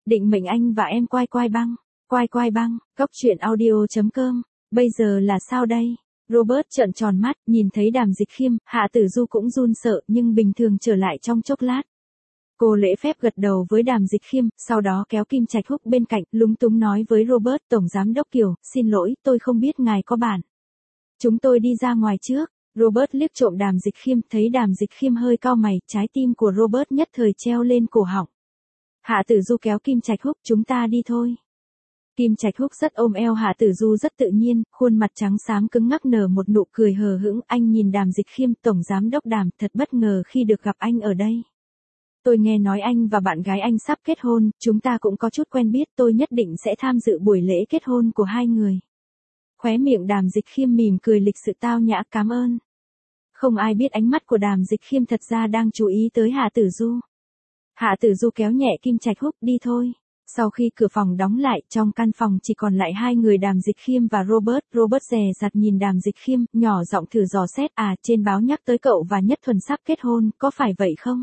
định mệnh anh và em quai quai băng. Quai quai băng, Cóc truyện audio.com. Bây giờ là sao đây? Robert trợn tròn mắt, nhìn thấy Đàm Dịch Khiêm, Hạ Tử Du cũng run sợ nhưng bình thường trở lại trong chốc lát. Cô lễ phép gật đầu với Đàm Dịch Khiêm, sau đó kéo Kim Trạch Húc bên cạnh, lúng túng nói với Robert, Tổng Giám Đốc Kiều, xin lỗi, tôi không biết ngài có bạn. Chúng tôi đi ra ngoài trước. Robert liếc trộm Đàm Dịch Khiêm, thấy Đàm Dịch Khiêm hơi cau mày, trái tim của Robert nhất thời treo lên cổ họng. Hạ Tử Du kéo Kim Trạch Húc, chúng ta đi thôi. Kim Trạch Húc rất ôm eo Hạ Tử Du rất tự nhiên, khuôn mặt trắng xám cứng ngắc nở một nụ cười hờ hững. Anh nhìn Đàm Dịch Khiêm, Tổng Giám Đốc Đàm, thật bất ngờ khi được gặp anh ở đây. Tôi nghe nói anh và bạn gái anh sắp kết hôn, chúng ta cũng có chút quen biết, tôi nhất định sẽ tham dự buổi lễ kết hôn của hai người. Khóe miệng Đàm Dịch Khiêm mỉm cười lịch sự tao nhã, cảm ơn. Không ai biết ánh mắt của Đàm Dịch Khiêm thật ra đang chú ý tới Hạ Tử Du. Hạ Tử Du kéo nhẹ Kim Trạch Húc, đi thôi. Sau khi cửa phòng đóng lại, trong căn phòng chỉ còn lại hai người Đàm Dịch Khiêm và Robert. Robert dè dặt nhìn Đàm Dịch Khiêm, nhỏ giọng thử dò xét, trên báo nhắc tới cậu và Nhất Thuần sắp kết hôn, có phải vậy không?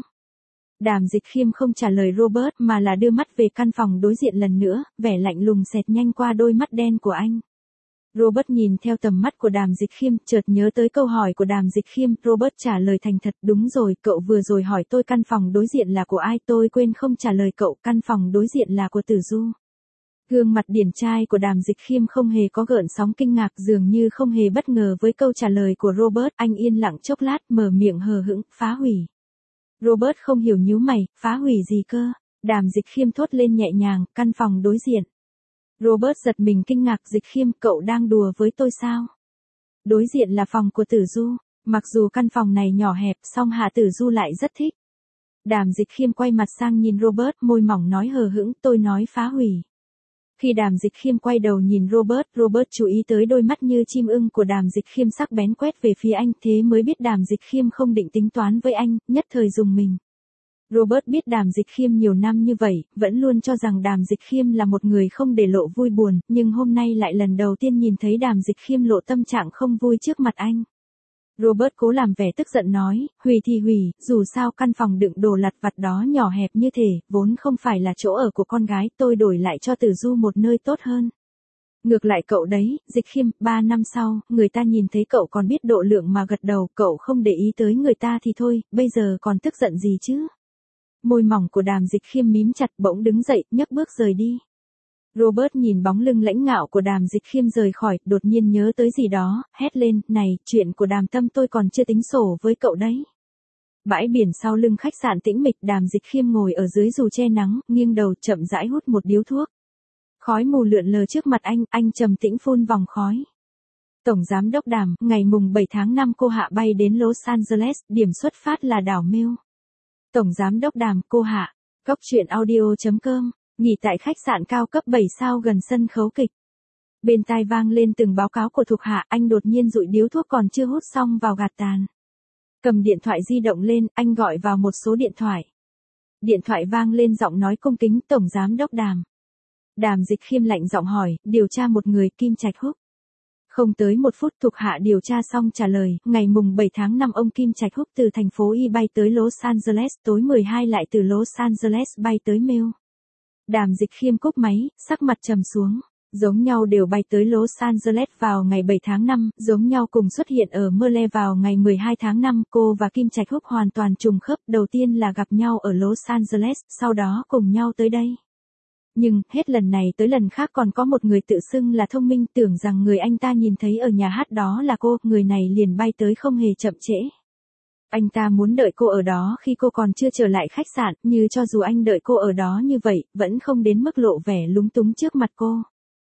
Đàm Dịch Khiêm không trả lời Robert mà là đưa mắt về căn phòng đối diện lần nữa, vẻ lạnh lùng xẹt nhanh qua đôi mắt đen của anh. Robert nhìn theo tầm mắt của Đàm Dịch Khiêm, chợt nhớ tới câu hỏi của Đàm Dịch Khiêm, Robert trả lời thành thật, đúng rồi, cậu vừa rồi hỏi tôi căn phòng đối diện là của ai, tôi quên không trả lời cậu, căn phòng đối diện là của Tử Du. Gương mặt điển trai của Đàm Dịch Khiêm không hề có gợn sóng kinh ngạc, dường như không hề bất ngờ với câu trả lời của Robert, anh yên lặng chốc lát, mở miệng hờ hững, phá hủy. Robert không hiểu, nhíu mày, phá hủy gì cơ? Đàm Dịch Khiêm thốt lên nhẹ nhàng, căn phòng đối diện. Robert giật mình kinh ngạc, Dịch Khiêm, cậu đang đùa với tôi sao? Đối diện là phòng của Tử Du, mặc dù căn phòng này nhỏ hẹp, song Hạ Tử Du lại rất thích. Đàm Dịch Khiêm quay mặt sang nhìn Robert, môi mỏng nói hờ hững, tôi nói phá hủy. Khi Đàm Dịch Khiêm quay đầu nhìn Robert, Robert chú ý tới đôi mắt như chim ưng của Đàm Dịch Khiêm sắc bén quét về phía anh, thế mới biết Đàm Dịch Khiêm không định tính toán với anh, nhất thời rùng mình. Robert biết Đàm Dịch Khiêm nhiều năm như vậy, vẫn luôn cho rằng Đàm Dịch Khiêm là một người không để lộ vui buồn, nhưng hôm nay lại lần đầu tiên nhìn thấy Đàm Dịch Khiêm lộ tâm trạng không vui trước mặt anh. Robert cố làm vẻ tức giận nói, hủy thì hủy, dù sao căn phòng đựng đồ lặt vặt đó nhỏ hẹp như thế, vốn không phải là chỗ ở của con gái, tôi đổi lại cho Tử Du một nơi tốt hơn. Ngược lại cậu đấy, Dịch Khiêm, 3 năm sau, người ta nhìn thấy cậu còn biết độ lượng mà gật đầu, cậu không để ý tới người ta thì thôi, bây giờ còn tức giận gì chứ? Môi mỏng của Đàm Dịch Khiêm mím chặt, bỗng đứng dậy, nhấc bước rời đi. Robert nhìn bóng lưng lãnh ngạo của Đàm Dịch Khiêm rời khỏi, đột nhiên nhớ tới gì đó, hét lên, này, chuyện của Đàm Tâm tôi còn chưa tính sổ với cậu đấy. Bãi biển sau lưng khách sạn tĩnh mịch, Đàm Dịch Khiêm ngồi ở dưới dù che nắng, nghiêng đầu chậm rãi hút một điếu thuốc. Khói mù lượn lờ trước mặt anh trầm tĩnh phun vòng khói. Tổng Giám Đốc Đàm, ngày mùng 7 tháng 5 cô Hạ bay đến Los Angeles, điểm xuất phát là đảo Mill. Tổng Giám Đốc Đàm, cô Hạ. Cóc truyện audio.com, nghỉ tại khách sạn cao cấp 7 sao gần sân khấu kịch. Bên tai vang lên từng báo cáo của thuộc hạ, anh đột nhiên dụi điếu thuốc còn chưa hút xong vào gạt tàn. Cầm điện thoại di động lên, anh gọi vào một số điện thoại. Điện thoại vang lên giọng nói cung kính, Tổng Giám Đốc Đàm. Đàm Dịch Khiêm lạnh giọng hỏi, điều tra một người, Kim Trạch Húc. Không tới 1 phút thuộc hạ điều tra xong trả lời, ngày mùng 7 tháng 5 ông Kim Trạch Húc từ thành phố Y bay tới Los Angeles, tối 12 lại từ Los Angeles bay tới Mill. Đàm Dịch Khiêm cúp máy, sắc mặt trầm xuống. Giống nhau đều bay tới Los Angeles vào ngày 7 tháng 5, giống nhau cùng xuất hiện ở Merle vào ngày 12 tháng 5, cô và Kim Trạch Húc hoàn toàn trùng khớp, đầu tiên là gặp nhau ở Los Angeles, sau đó cùng nhau tới đây. Nhưng, hết lần này tới lần khác còn có một người tự xưng là thông minh, tưởng rằng người anh ta nhìn thấy ở nhà hát đó là cô, người này liền bay tới không hề chậm trễ. Anh ta muốn đợi cô ở đó khi cô còn chưa trở lại khách sạn, như cho dù anh đợi cô ở đó như vậy, vẫn không đến mức lộ vẻ lúng túng trước mặt cô.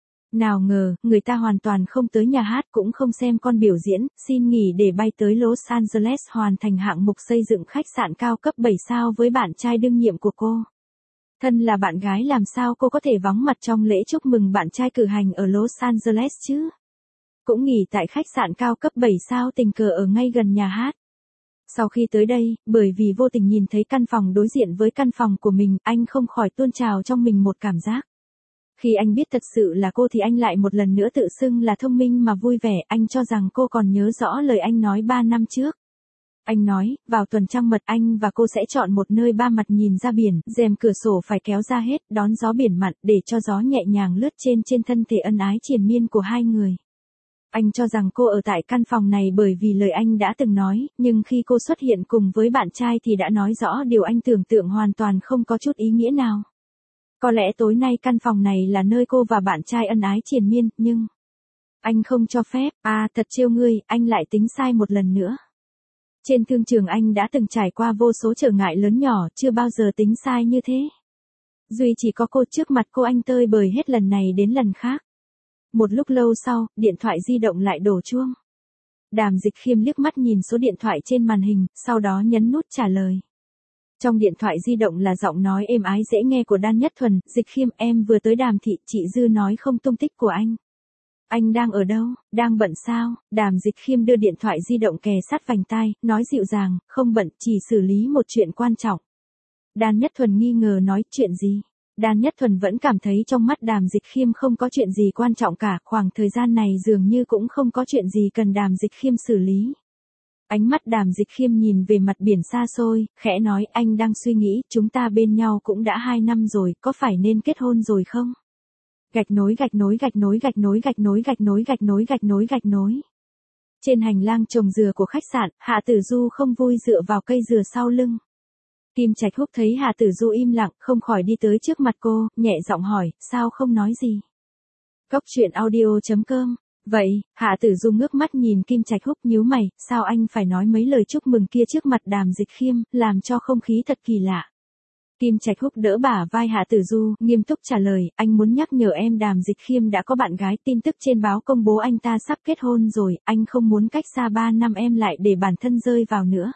Nào ngờ, người ta hoàn toàn không tới nhà hát cũng không xem con biểu diễn, xin nghỉ để bay tới Los Angeles hoàn thành hạng mục xây dựng khách sạn cao cấp 7 sao với bạn trai đương nhiệm của cô. Thân là bạn gái làm sao cô có thể vắng mặt trong lễ chúc mừng bạn trai cử hành ở Los Angeles chứ? Cũng nghỉ tại khách sạn cao cấp 7 sao tình cờ ở ngay gần nhà hát. Sau khi tới đây, bởi vì vô tình nhìn thấy căn phòng đối diện với căn phòng của mình, anh không khỏi tuôn trào trong mình một cảm giác. Khi anh biết thật sự là cô thì anh lại một lần nữa tự xưng là thông minh mà vui vẻ, anh cho rằng cô còn nhớ rõ lời anh nói 3 năm trước. Anh nói, vào tuần trăng mật anh và cô sẽ chọn một nơi ba mặt nhìn ra biển, rèm cửa sổ phải kéo ra hết, đón gió biển mặn để cho gió nhẹ nhàng lướt trên thân thể ân ái triền miên của hai người. Anh cho rằng cô ở tại căn phòng này bởi vì lời anh đã từng nói, nhưng khi cô xuất hiện cùng với bạn trai thì đã nói rõ điều anh tưởng tượng hoàn toàn không có chút ý nghĩa nào. Có lẽ tối nay căn phòng này là nơi cô và bạn trai ân ái triền miên, nhưng anh không cho phép. À, thật trêu ngươi, anh lại tính sai một lần nữa. Trên thương trường anh đã từng trải qua vô số trở ngại lớn nhỏ, chưa bao giờ tính sai như thế. Duy chỉ có cô, trước mặt cô anh tơi bời hết lần này đến lần khác. Một lúc lâu sau, điện thoại di động lại đổ chuông. Đàm Dịch Khiêm liếc mắt nhìn số điện thoại trên màn hình, sau đó nhấn nút trả lời. Trong điện thoại di động là giọng nói êm ái dễ nghe của Đan Nhất Thuần. Dịch Khiêm, em vừa tới Đàm thị, chị Dư nói không tung tích của anh. Anh đang ở đâu, đang bận sao? Đàm Dịch Khiêm đưa điện thoại di động kề sát vành tai, nói dịu dàng, không bận, chỉ xử lý một chuyện quan trọng. Đan Nhất Thuần nghi ngờ nói, chuyện gì? Đan Nhất Thuần vẫn cảm thấy trong mắt Đàm Dịch Khiêm không có chuyện gì quan trọng cả, khoảng thời gian này dường như cũng không có chuyện gì cần Đàm Dịch Khiêm xử lý. Ánh mắt Đàm Dịch Khiêm nhìn về mặt biển xa xôi, khẽ nói, anh đang suy nghĩ, chúng ta bên nhau cũng đã 2 năm rồi, có phải nên kết hôn rồi không? Gạch nối gạch nối gạch nối gạch nối gạch nối gạch nối gạch nối gạch nối gạch nối. Trên hành lang trồng dừa của khách sạn, Hạ Tử Du không vui dựa vào cây dừa sau lưng. Kim Trạch Húc thấy Hạ Tử Du im lặng, không khỏi đi tới trước mặt cô, nhẹ giọng hỏi, sao không nói gì? Cốc truyện audio.com. Vậy, Hạ Tử Du ngước mắt nhìn Kim Trạch Húc, nhíu mày, sao anh phải nói mấy lời chúc mừng kia trước mặt Đàm Dịch Khiêm, làm cho không khí thật kỳ lạ. Kim Trạch Húc đỡ bả vai Hạ Tử Du, nghiêm túc trả lời, anh muốn nhắc nhở em Đàm Dịch Khiêm đã có bạn gái, tin tức trên báo công bố anh ta sắp kết hôn rồi, anh không muốn cách xa 3 năm em lại để bản thân rơi vào nữa.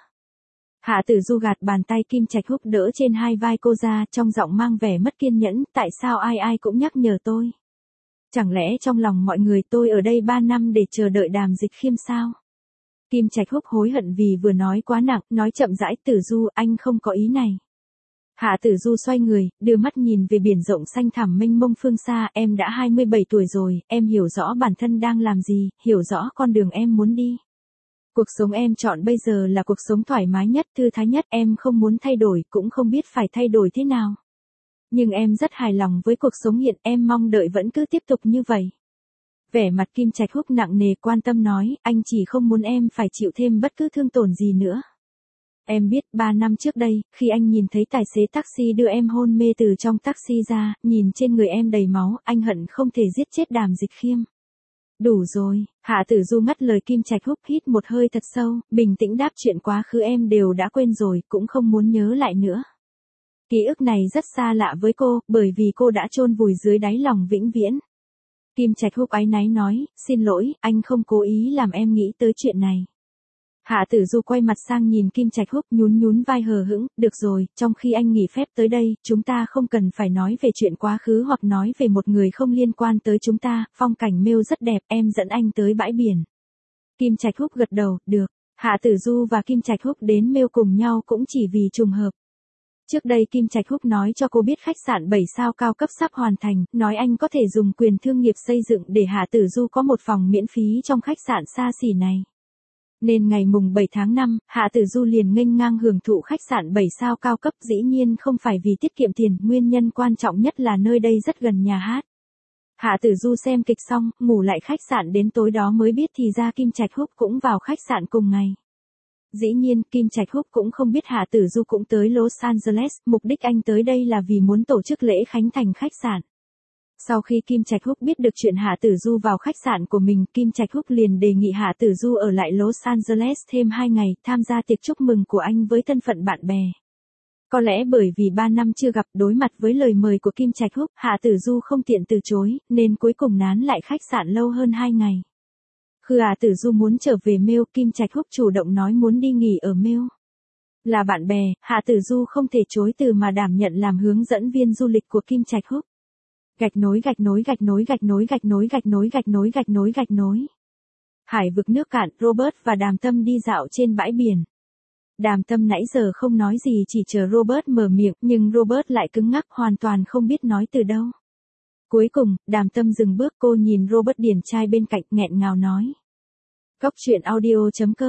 Hạ Tử Du gạt bàn tay Kim Trạch Húc đỡ trên hai vai cô ra, trong giọng mang vẻ mất kiên nhẫn, tại sao ai cũng nhắc nhở tôi? Chẳng lẽ trong lòng mọi người tôi ở đây 3 năm để chờ đợi Đàm Dịch Khiêm sao? Kim Trạch Húc hối hận vì vừa nói quá nặng, nói chậm rãi, Tử Du, anh không có ý này. Hạ Tử Du xoay người, đưa mắt nhìn về biển rộng xanh thẳm mênh mông phương xa, em đã 27 tuổi rồi, em hiểu rõ bản thân đang làm gì, hiểu rõ con đường em muốn đi. Cuộc sống em chọn bây giờ là cuộc sống thoải mái nhất, thư thái nhất, em không muốn thay đổi, cũng không biết phải thay đổi thế nào. Nhưng em rất hài lòng với cuộc sống hiện, em mong đợi vẫn cứ tiếp tục như vậy. Vẻ mặt Kim Trạch Húc nặng nề, quan tâm nói, anh chỉ không muốn em phải chịu thêm bất cứ thương tổn gì nữa. Em biết 3 năm trước đây, khi anh nhìn thấy tài xế taxi đưa em hôn mê từ trong taxi ra, nhìn trên người em đầy máu, anh hận không thể giết chết Đàm Dịch Khiêm. Đủ rồi, Hạ Tử Du ngắt lời Kim Trạch Húc, hít một hơi thật sâu, bình tĩnh đáp, chuyện quá khứ em đều đã quên rồi, cũng không muốn nhớ lại nữa. Ký ức này rất xa lạ với cô, bởi vì cô đã chôn vùi dưới đáy lòng vĩnh viễn. Kim Trạch Húc áy náy nói, xin lỗi, anh không cố ý làm em nghĩ tới chuyện này. Hạ Tử Du quay mặt sang nhìn Kim Trạch Húc, nhún vai hờ hững, được rồi, trong khi anh nghỉ phép tới đây, chúng ta không cần phải nói về chuyện quá khứ hoặc nói về một người không liên quan tới chúng ta, phong cảnh Miêu rất đẹp, em dẫn anh tới bãi biển. Kim Trạch Húc gật đầu, được. Hạ Tử Du và Kim Trạch Húc đến Miêu cùng nhau cũng chỉ vì trùng hợp. Trước đây Kim Trạch Húc nói cho cô biết khách sạn 7 sao cao cấp sắp hoàn thành, nói anh có thể dùng quyền thương nghiệp xây dựng để Hạ Tử Du có một phòng miễn phí trong khách sạn xa xỉ này. Nên ngày mùng 7 tháng 5, Hạ Tử Du liền nghênh ngang hưởng thụ khách sạn 7 sao cao cấp, dĩ nhiên không phải vì tiết kiệm tiền, nguyên nhân quan trọng nhất là nơi đây rất gần nhà hát. Hạ Tử Du xem kịch xong, ngủ lại khách sạn đến tối đó mới biết thì ra Kim Trạch Húc cũng vào khách sạn cùng ngày. Dĩ nhiên, Kim Trạch Húc cũng không biết Hạ Tử Du cũng tới Los Angeles, mục đích anh tới đây là vì muốn tổ chức lễ khánh thành khách sạn. Sau khi Kim Trạch Húc biết được chuyện Hạ Tử Du vào khách sạn của mình, Kim Trạch Húc liền đề nghị Hạ Tử Du ở lại Los Angeles thêm 2 ngày, tham gia tiệc chúc mừng của anh với thân phận bạn bè. Có lẽ bởi vì 3 năm chưa gặp, đối mặt với lời mời của Kim Trạch Húc, Hạ Tử Du không tiện từ chối, nên cuối cùng nán lại khách sạn lâu hơn 2 ngày. Khi Hạ Tử Du muốn trở về Miêu, Kim Trạch Húc chủ động nói muốn đi nghỉ ở Miêu. Là bạn bè, Hạ Tử Du không thể chối từ mà đảm nhận làm hướng dẫn viên du lịch của Kim Trạch Húc. Gạch nối gạch nối gạch nối gạch nối gạch nối gạch nối gạch nối gạch nối gạch nối. Hải vực nước cạn, Robert và Đàm Tâm đi dạo trên bãi biển. Đàm Tâm nãy giờ không nói gì, chỉ chờ Robert mở miệng, nhưng Robert lại cứng ngắc, hoàn toàn không biết nói từ đâu. Cuối cùng, Đàm Tâm dừng bước, cô nhìn Robert điển trai bên cạnh, nghẹn ngào nói. Cốc truyện audio.com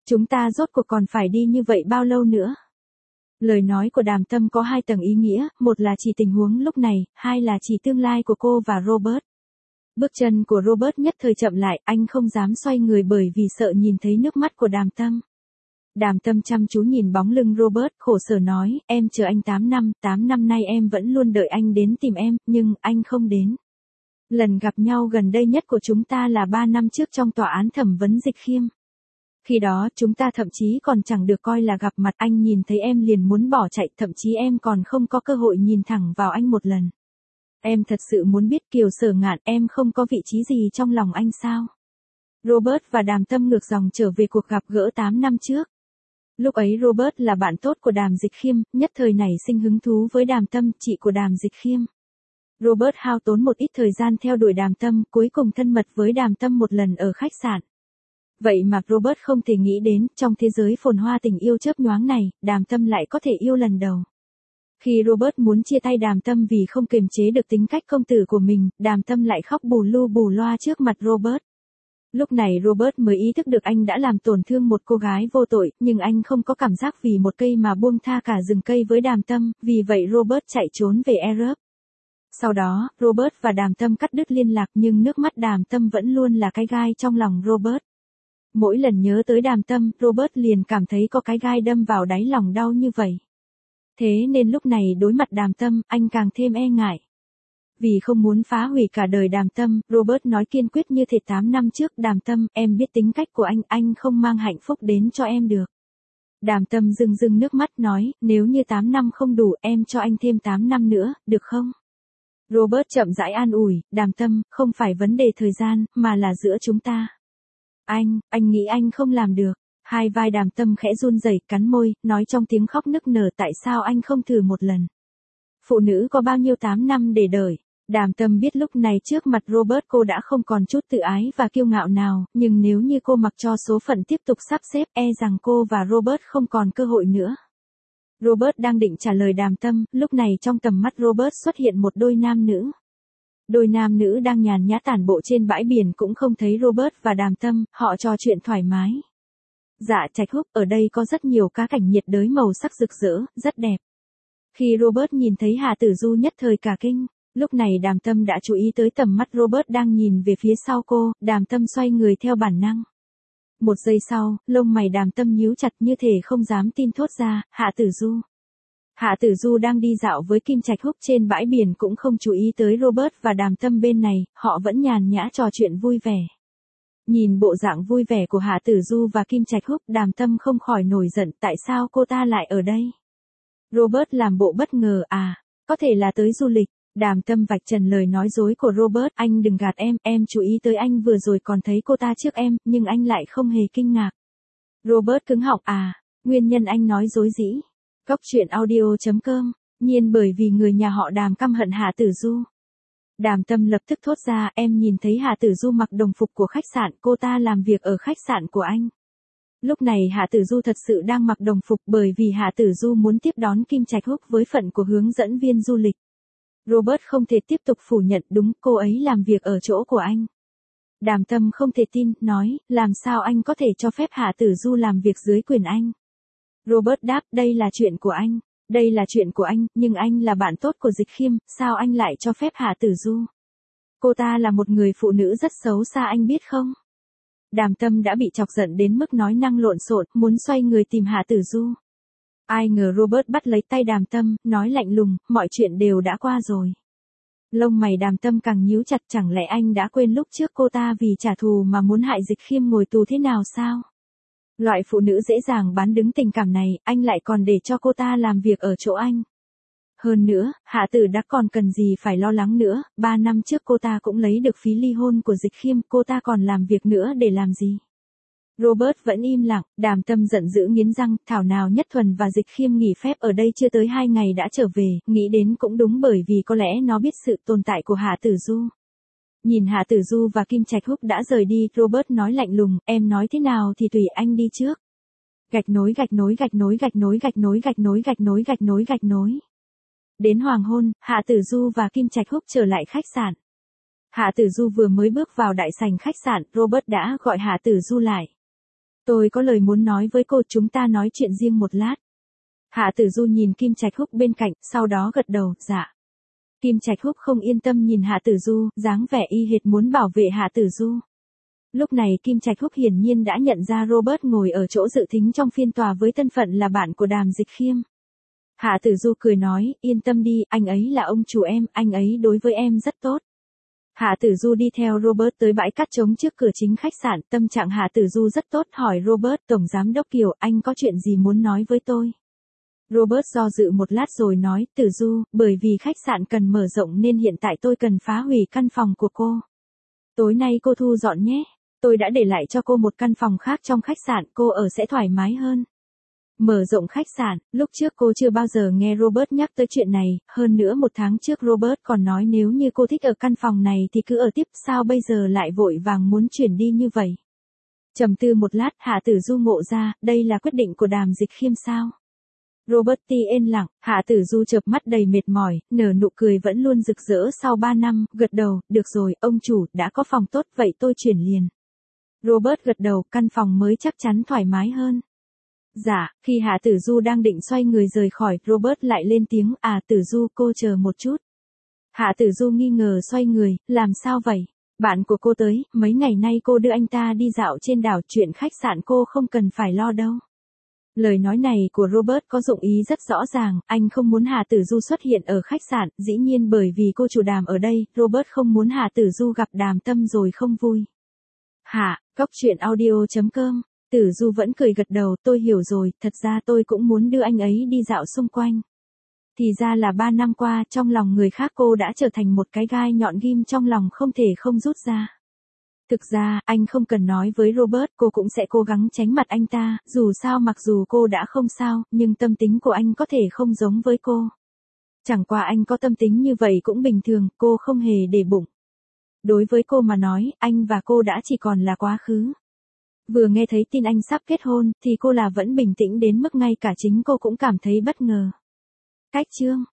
Chúng ta rốt cuộc còn phải đi như vậy bao lâu nữa? Lời nói của Đàm Tâm có hai tầng ý nghĩa, một là chỉ tình huống lúc này, hai là chỉ tương lai của cô và Robert. Bước chân của Robert nhất thời chậm lại, anh không dám xoay người bởi vì sợ nhìn thấy nước mắt của Đàm Tâm. Đàm Tâm chăm chú nhìn bóng lưng Robert, khổ sở nói, em chờ anh 8 năm nay em vẫn luôn đợi anh đến tìm em, nhưng anh không đến. Lần gặp nhau gần đây nhất của chúng ta là 3 năm trước trong tòa án thẩm vấn Dịch Khiêm. Khi đó chúng ta thậm chí còn chẳng được coi là gặp mặt, anh nhìn thấy em liền muốn bỏ chạy, thậm chí em còn không có cơ hội nhìn thẳng vào anh một lần. Em thật sự muốn biết Kiều Sở Ngạn, em không có vị trí gì trong lòng anh sao? Robert và Đàm Tâm ngược dòng trở về cuộc gặp gỡ 8 năm trước. Lúc ấy Robert là bạn tốt của Đàm Dịch Khiêm, nhất thời nảy sinh hứng thú với Đàm Tâm, chị của Đàm Dịch Khiêm. Robert hao tốn một ít thời gian theo đuổi Đàm Tâm, cuối cùng thân mật với Đàm Tâm một lần ở khách sạn. Vậy mà Robert không thể nghĩ đến, trong thế giới phồn hoa tình yêu chớp nhoáng này, Đàm Tâm lại có thể yêu lần đầu. Khi Robert muốn chia tay Đàm Tâm vì không kiềm chế được tính cách công tử của mình, Đàm Tâm lại khóc bù lu bù loa trước mặt Robert. Lúc này Robert mới ý thức được anh đã làm tổn thương một cô gái vô tội, nhưng anh không có cảm giác vì một cây mà buông tha cả rừng cây với Đàm Tâm, vì vậy Robert chạy trốn về Europe. Sau đó, Robert và Đàm Tâm cắt đứt liên lạc nhưng nước mắt Đàm Tâm vẫn luôn là cái gai trong lòng Robert. Mỗi lần nhớ tới Đàm Tâm, Robert liền cảm thấy có cái gai đâm vào đáy lòng đau như vậy. Thế nên lúc này đối mặt Đàm Tâm, anh càng thêm e ngại. Vì không muốn phá hủy cả đời Đàm Tâm, Robert nói kiên quyết như thể 8 năm trước, Đàm Tâm, em biết tính cách của anh không mang hạnh phúc đến cho em được. Đàm Tâm rưng rưng nước mắt nói, nếu như 8 năm không đủ, em cho anh thêm 8 năm nữa, được không? Robert chậm rãi an ủi, Đàm Tâm, không phải vấn đề thời gian, mà là giữa chúng ta. Anh nghĩ anh không làm được. Hai vai Đàm Tâm khẽ run rẩy, cắn môi, nói trong tiếng khóc nức nở, tại sao anh không thử một lần? Phụ nữ có bao nhiêu 8 năm để đợi. Đàm Tâm biết lúc này trước mặt Robert cô đã không còn chút tự ái và kiêu ngạo nào, nhưng nếu như cô mặc cho số phận tiếp tục sắp xếp, e rằng cô và Robert không còn cơ hội nữa. Robert đang định trả lời Đàm Tâm, lúc này trong tầm mắt Robert xuất hiện một đôi nam nữ. Đôi nam nữ đang nhàn nhã tản bộ trên bãi biển cũng không thấy Robert và Đàm Tâm, họ trò chuyện thoải mái. Dạ Trạch Húc, ở đây có rất nhiều cá cảnh nhiệt đới màu sắc rực rỡ, rất đẹp. Khi Robert nhìn thấy Hà Tử Du nhất thời cả kinh, lúc này Đàm Tâm đã chú ý tới tầm mắt Robert đang nhìn về phía sau cô, Đàm Tâm xoay người theo bản năng. Một giây sau, lông mày Đàm Tâm nhíu chặt như thể không dám tin thốt ra, Hạ Tử Du. Hạ Tử Du đang đi dạo với Kim Trạch Húc trên bãi biển cũng không chú ý tới Robert và Đàm Tâm bên này, họ vẫn nhàn nhã trò chuyện vui vẻ. Nhìn bộ dạng vui vẻ của Hạ Tử Du và Kim Trạch Húc, Đàm Tâm không khỏi nổi giận, tại sao cô ta lại ở đây? Robert làm bộ bất ngờ, có thể là tới du lịch. Đàm Tâm vạch trần lời nói dối của Robert, anh đừng gạt em chú ý tới anh vừa rồi còn thấy cô ta trước em, nhưng anh lại không hề kinh ngạc. Robert cứng họng, nguyên nhân anh nói dối dĩ. Cóc truyện audio.com, nhiên bởi vì người nhà họ Đàm căm hận Hạ Tử Du. Đàm Tâm lập tức thốt ra, em nhìn thấy Hạ Tử Du mặc đồng phục của khách sạn, cô ta làm việc ở khách sạn của anh. Lúc này Hạ Tử Du thật sự đang mặc đồng phục bởi vì Hạ Tử Du muốn tiếp đón Kim Trạch Húc với phận của hướng dẫn viên du lịch. Robert không thể tiếp tục phủ nhận, đúng, cô ấy làm việc ở chỗ của anh. Đàm Tâm không thể tin, nói, làm sao anh có thể cho phép Hạ Tử Du làm việc dưới quyền anh? Robert đáp, đây là chuyện của anh. Đây là chuyện của anh, nhưng anh là bạn tốt của Dịch Khiêm, sao anh lại cho phép Hạ Tử Du? Cô ta là một người phụ nữ rất xấu xa anh biết không? Đàm Tâm đã bị chọc giận đến mức nói năng lộn xộn, muốn xoay người tìm Hạ Tử Du. Ai ngờ Robert bắt lấy tay Đàm Tâm, nói lạnh lùng, mọi chuyện đều đã qua rồi. Lông mày Đàm Tâm càng nhíu chặt, chẳng lẽ anh đã quên lúc trước cô ta vì trả thù mà muốn hại Dịch Khiêm ngồi tù thế nào sao? Loại phụ nữ dễ dàng bán đứng tình cảm này, anh lại còn để cho cô ta làm việc ở chỗ anh. Hơn nữa, Hạ Tử đã còn cần gì phải lo lắng nữa, 3 năm trước cô ta cũng lấy được phí ly hôn của Dịch Khiêm, cô ta còn làm việc nữa để làm gì? Robert vẫn im lặng, Đàm Tâm giận dữ nghiến răng, thảo nào Nhất Thuần và Dịch Khiêm nghỉ phép ở đây chưa tới 2 ngày đã trở về, nghĩ đến cũng đúng bởi vì có lẽ nó biết sự tồn tại của Hạ Tử Du. Nhìn Hạ Tử Du và Kim Trạch Húc đã rời đi, Robert nói lạnh lùng, em nói thế nào thì tùy anh đi trước. Gạch nối gạch nối gạch nối gạch nối gạch nối gạch nối gạch nối gạch nối gạch nối. Đến hoàng hôn, Hạ Tử Du và Kim Trạch Húc trở lại khách sạn. Hạ Tử Du vừa mới bước vào đại sảnh khách sạn, Robert đã gọi Hạ Tử Du lại. Tôi có lời muốn nói với cô, chúng ta nói chuyện riêng một lát. Hạ Tử Du nhìn Kim Trạch Húc bên cạnh, sau đó gật đầu, dạ. Kim Trạch Húc không yên tâm nhìn Hạ Tử Du, dáng vẻ y hệt muốn bảo vệ Hạ Tử Du. Lúc này Kim Trạch Húc hiển nhiên đã nhận ra Robert ngồi ở chỗ dự thính trong phiên tòa với thân phận là bạn của Đàm Dịch Khiêm. Hạ Tử Du cười nói, yên tâm đi, anh ấy là ông chủ em, anh ấy đối với em rất tốt. Hạ Tử Du đi theo Robert tới bãi cát trống trước cửa chính khách sạn, tâm trạng Hạ Tử Du rất tốt, hỏi Robert, Tổng Giám đốc Kiều, anh có chuyện gì muốn nói với tôi? Robert do dự một lát rồi nói, Tử Du, bởi vì khách sạn cần mở rộng nên hiện tại tôi cần phá hủy căn phòng của cô. Tối nay cô thu dọn nhé, tôi đã để lại cho cô một căn phòng khác trong khách sạn, cô ở sẽ thoải mái hơn. Mở rộng khách sạn, lúc trước cô chưa bao giờ nghe Robert nhắc tới chuyện này, hơn nữa một tháng trước Robert còn nói nếu như cô thích ở căn phòng này thì cứ ở tiếp, sao bây giờ lại vội vàng muốn chuyển đi như vậy. Trầm tư một lát, Hạ Tử Du ngộ ra, đây là quyết định của Đàm Dịch Khiêm sao? Robert yên lặng, Hạ Tử Du chợp mắt đầy mệt mỏi, nở nụ cười vẫn luôn rực rỡ sau 3 năm, gật đầu, được rồi, ông chủ, đã có phòng tốt, vậy tôi chuyển liền. Robert gật đầu, căn phòng mới chắc chắn thoải mái hơn. Dạ, khi Hạ Tử Du đang định xoay người rời khỏi, Robert lại lên tiếng, Tử Du, cô chờ một chút. Hạ Tử Du nghi ngờ xoay người, làm sao vậy? Bạn của cô tới, mấy ngày nay cô đưa anh ta đi dạo trên đảo, chuyện khách sạn cô không cần phải lo đâu. Lời nói này của Robert có dụng ý rất rõ ràng, anh không muốn Hạ Tử Du xuất hiện ở khách sạn, dĩ nhiên bởi vì cô chủ Đàm ở đây, Robert không muốn Hạ Tử Du gặp Đàm Tâm rồi không vui. Cóc truyện audio.com Tử Du vẫn cười gật đầu, tôi hiểu rồi, thật ra tôi cũng muốn đưa anh ấy đi dạo xung quanh. Thì ra là 3 năm qua, trong lòng người khác cô đã trở thành một cái gai nhọn ghim trong lòng không thể không rút ra. Thực ra, anh không cần nói với Robert, cô cũng sẽ cố gắng tránh mặt anh ta, dù sao mặc dù cô đã không sao, nhưng tâm tính của anh có thể không giống với cô. Chẳng qua anh có tâm tính như vậy cũng bình thường, cô không hề để bụng. Đối với cô mà nói, anh và cô đã chỉ còn là quá khứ. Vừa nghe thấy tin anh sắp kết hôn, thì cô là vẫn bình tĩnh đến mức ngay cả chính cô cũng cảm thấy bất ngờ. Cách chương